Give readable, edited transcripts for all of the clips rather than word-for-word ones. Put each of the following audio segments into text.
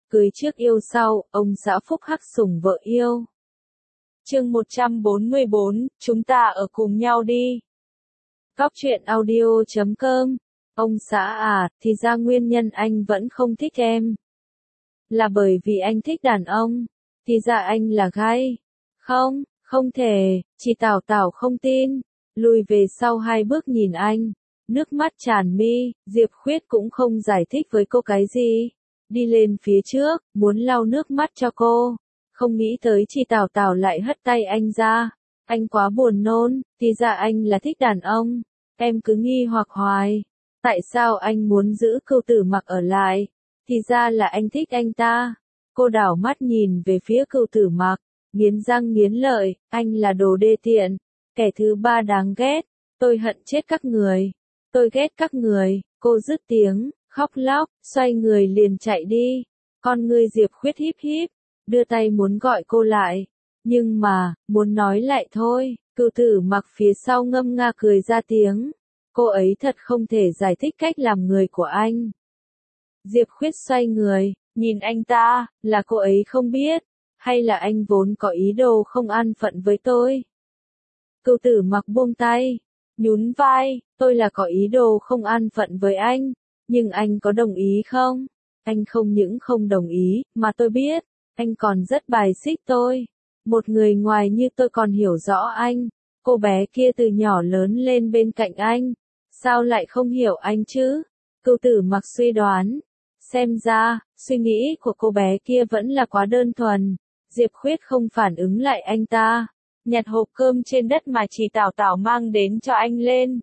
Cưới trước yêu sau, ông xã phúc hắc sủng vợ yêu. Chương 144, chúng ta ở cùng nhau đi. Góc truyện audio.com. Ông xã à, thì ra nguyên nhân anh vẫn không thích em là bởi vì anh thích đàn ông. Thì ra anh là gay. Không, không thể, chị Tảo Tảo không tin. Lùi về sau 2 bước nhìn anh. Nước mắt tràn mi, Diệp Khuyết cũng không giải thích với cô cái gì. Đi lên phía trước, muốn lau nước mắt cho cô. Không nghĩ tới chị Tảo Tảo lại hất tay anh ra. Anh quá buồn nôn, thì ra anh là thích đàn ông. Em cứ nghi hoặc hoài. Tại sao anh muốn giữ Cửu Tử Mặc ở lại? Thì ra là anh thích anh ta. Cô đảo mắt nhìn về phía Cửu Tử Mặc, nghiến răng nghiến lợi, anh là đồ đê tiện, kẻ thứ ba đáng ghét. Tôi hận chết các người. Tôi ghét các người. Cô dứt tiếng, khóc lóc, xoay người liền chạy đi. Con ngươi Diệp Khuyết híp híp, đưa tay muốn gọi cô lại. Nhưng mà, muốn nói lại thôi. Cửu Tử Mặc phía sau ngâm nga cười ra tiếng. Cô ấy thật không thể giải thích cách làm người của anh. Diệp Khuyết xoay người, nhìn anh ta, là cô ấy không biết, hay là anh vốn có ý đồ không an phận với tôi? Cửu Tử Mặc buông tay, nhún vai, tôi là có ý đồ không an phận với anh, nhưng anh có đồng ý không? Anh không những không đồng ý, mà tôi biết, anh còn rất bài xích tôi. Một người ngoài như tôi còn hiểu rõ anh, cô bé kia từ nhỏ lớn lên bên cạnh anh, sao lại không hiểu anh chứ? Cửu Tử Mặc suy đoán. Xem ra, suy nghĩ của cô bé kia vẫn là quá đơn thuần. Diệp Khuyết không phản ứng lại anh ta, nhặt hộp cơm trên đất mà chị Tảo Tảo mang đến cho anh lên.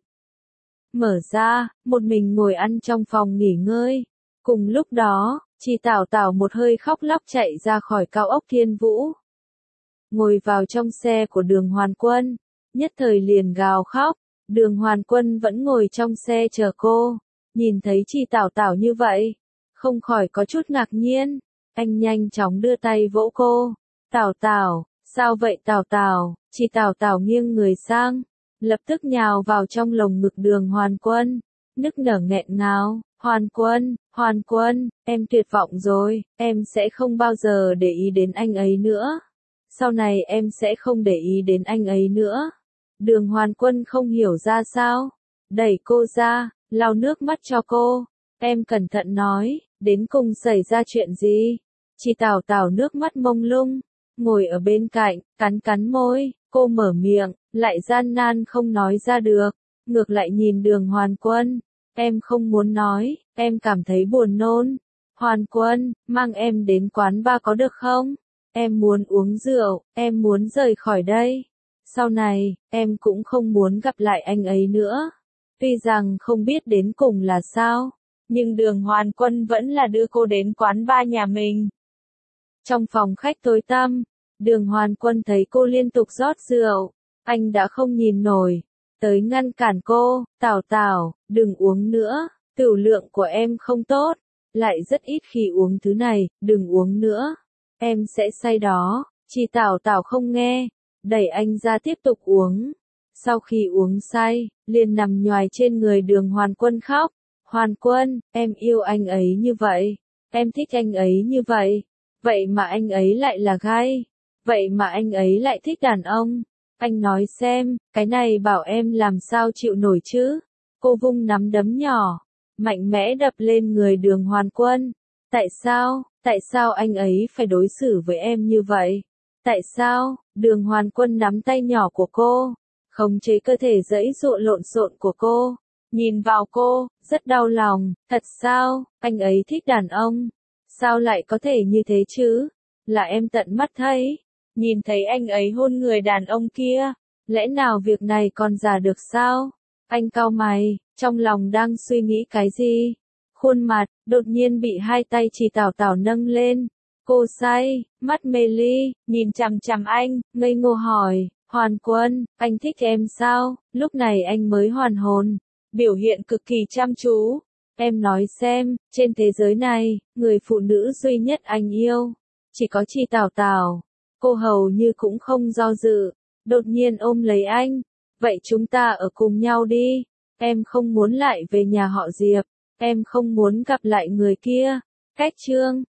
Mở ra, một mình ngồi ăn trong phòng nghỉ ngơi. Cùng lúc đó, chị Tảo Tảo một hơi khóc lóc chạy ra khỏi cao ốc Thiên Vũ. Ngồi vào trong xe của Đường Hoàn Quân, nhất thời liền gào khóc. Đường Hoàn Quân vẫn ngồi trong xe chờ cô, nhìn thấy chị Tảo Tảo như vậy, không khỏi có chút ngạc nhiên. Anh nhanh chóng đưa tay vỗ cô. Tảo Tảo, sao vậy Tảo Tảo? Chị Tảo Tảo nghiêng người sang, lập tức nhào vào trong lồng ngực Đường Hoàn Quân, nức nở nghẹn ngào. Hoàn Quân, em tuyệt vọng rồi, em sẽ không bao giờ để ý đến anh ấy nữa. Sau này em sẽ không để ý đến anh ấy nữa. Đường Hoàn Quân không hiểu ra sao, đẩy cô ra, lau nước mắt cho cô. Em cẩn thận nói, đến cùng xảy ra chuyện gì? Chị Tảo Tảo nước mắt mông lung, ngồi ở bên cạnh, cắn cắn môi, cô mở miệng, lại gian nan không nói ra được, ngược lại nhìn Đường Hoàn Quân. Em không muốn nói, em cảm thấy buồn nôn. Hoàn Quân, mang em đến quán bar có được không? Em muốn uống rượu, em muốn rời khỏi đây. Sau này, em cũng không muốn gặp lại anh ấy nữa. Tuy rằng không biết đến cùng là sao, nhưng Đường Hoàn Quân vẫn là đưa cô đến quán bar nhà mình. Trong phòng khách tối tăm, Đường Hoàn Quân thấy cô liên tục rót rượu, anh đã không nhìn nổi, tới ngăn cản cô. Tảo Tảo, đừng uống nữa, tửu lượng của em không tốt, lại rất ít khi uống thứ này, đừng uống nữa, em sẽ say đó. Chị Tảo Tảo không nghe, đẩy anh ra tiếp tục uống. Sau khi uống say, liền nằm nhoài trên người Đường Hoàn Quân khóc. Hoàn Quân, em yêu anh ấy như vậy, em thích anh ấy như vậy, vậy mà anh ấy lại là gay, vậy mà anh ấy lại thích đàn ông. Anh nói xem, cái này bảo em làm sao chịu nổi chứ? Cô vung nắm đấm nhỏ, mạnh mẽ đập lên người Đường Hoàn Quân. Tại sao anh ấy phải đối xử với em như vậy? Tại sao? Đường Hoàn Quân nắm tay nhỏ của cô, khống chế cơ thể giãy giụa lộn xộn của cô, nhìn vào cô, rất đau lòng. Thật sao? Anh ấy thích đàn ông? Sao lại có thể như thế chứ? Là em tận mắt thấy, nhìn thấy anh ấy hôn người đàn ông kia, lẽ nào việc này còn giả được sao? Anh cau mày, trong lòng đang suy nghĩ cái gì? Khuôn mặt, đột nhiên bị 2 tay chị Tảo Tảo nâng lên. Cô say, mắt mê ly, nhìn chằm chằm anh, ngây ngô hỏi, Hoàn Quân, anh thích em sao? Lúc này anh mới hoàn hồn, biểu hiện cực kỳ chăm chú. Em nói xem, trên thế giới này, người phụ nữ duy nhất anh yêu, chỉ có chị Tảo Tảo. Cô hầu như cũng không do dự, đột nhiên ôm lấy anh. Vậy chúng ta ở cùng nhau đi. Em không muốn lại về nhà họ Diệp, em không muốn gặp lại người kia. Cách chương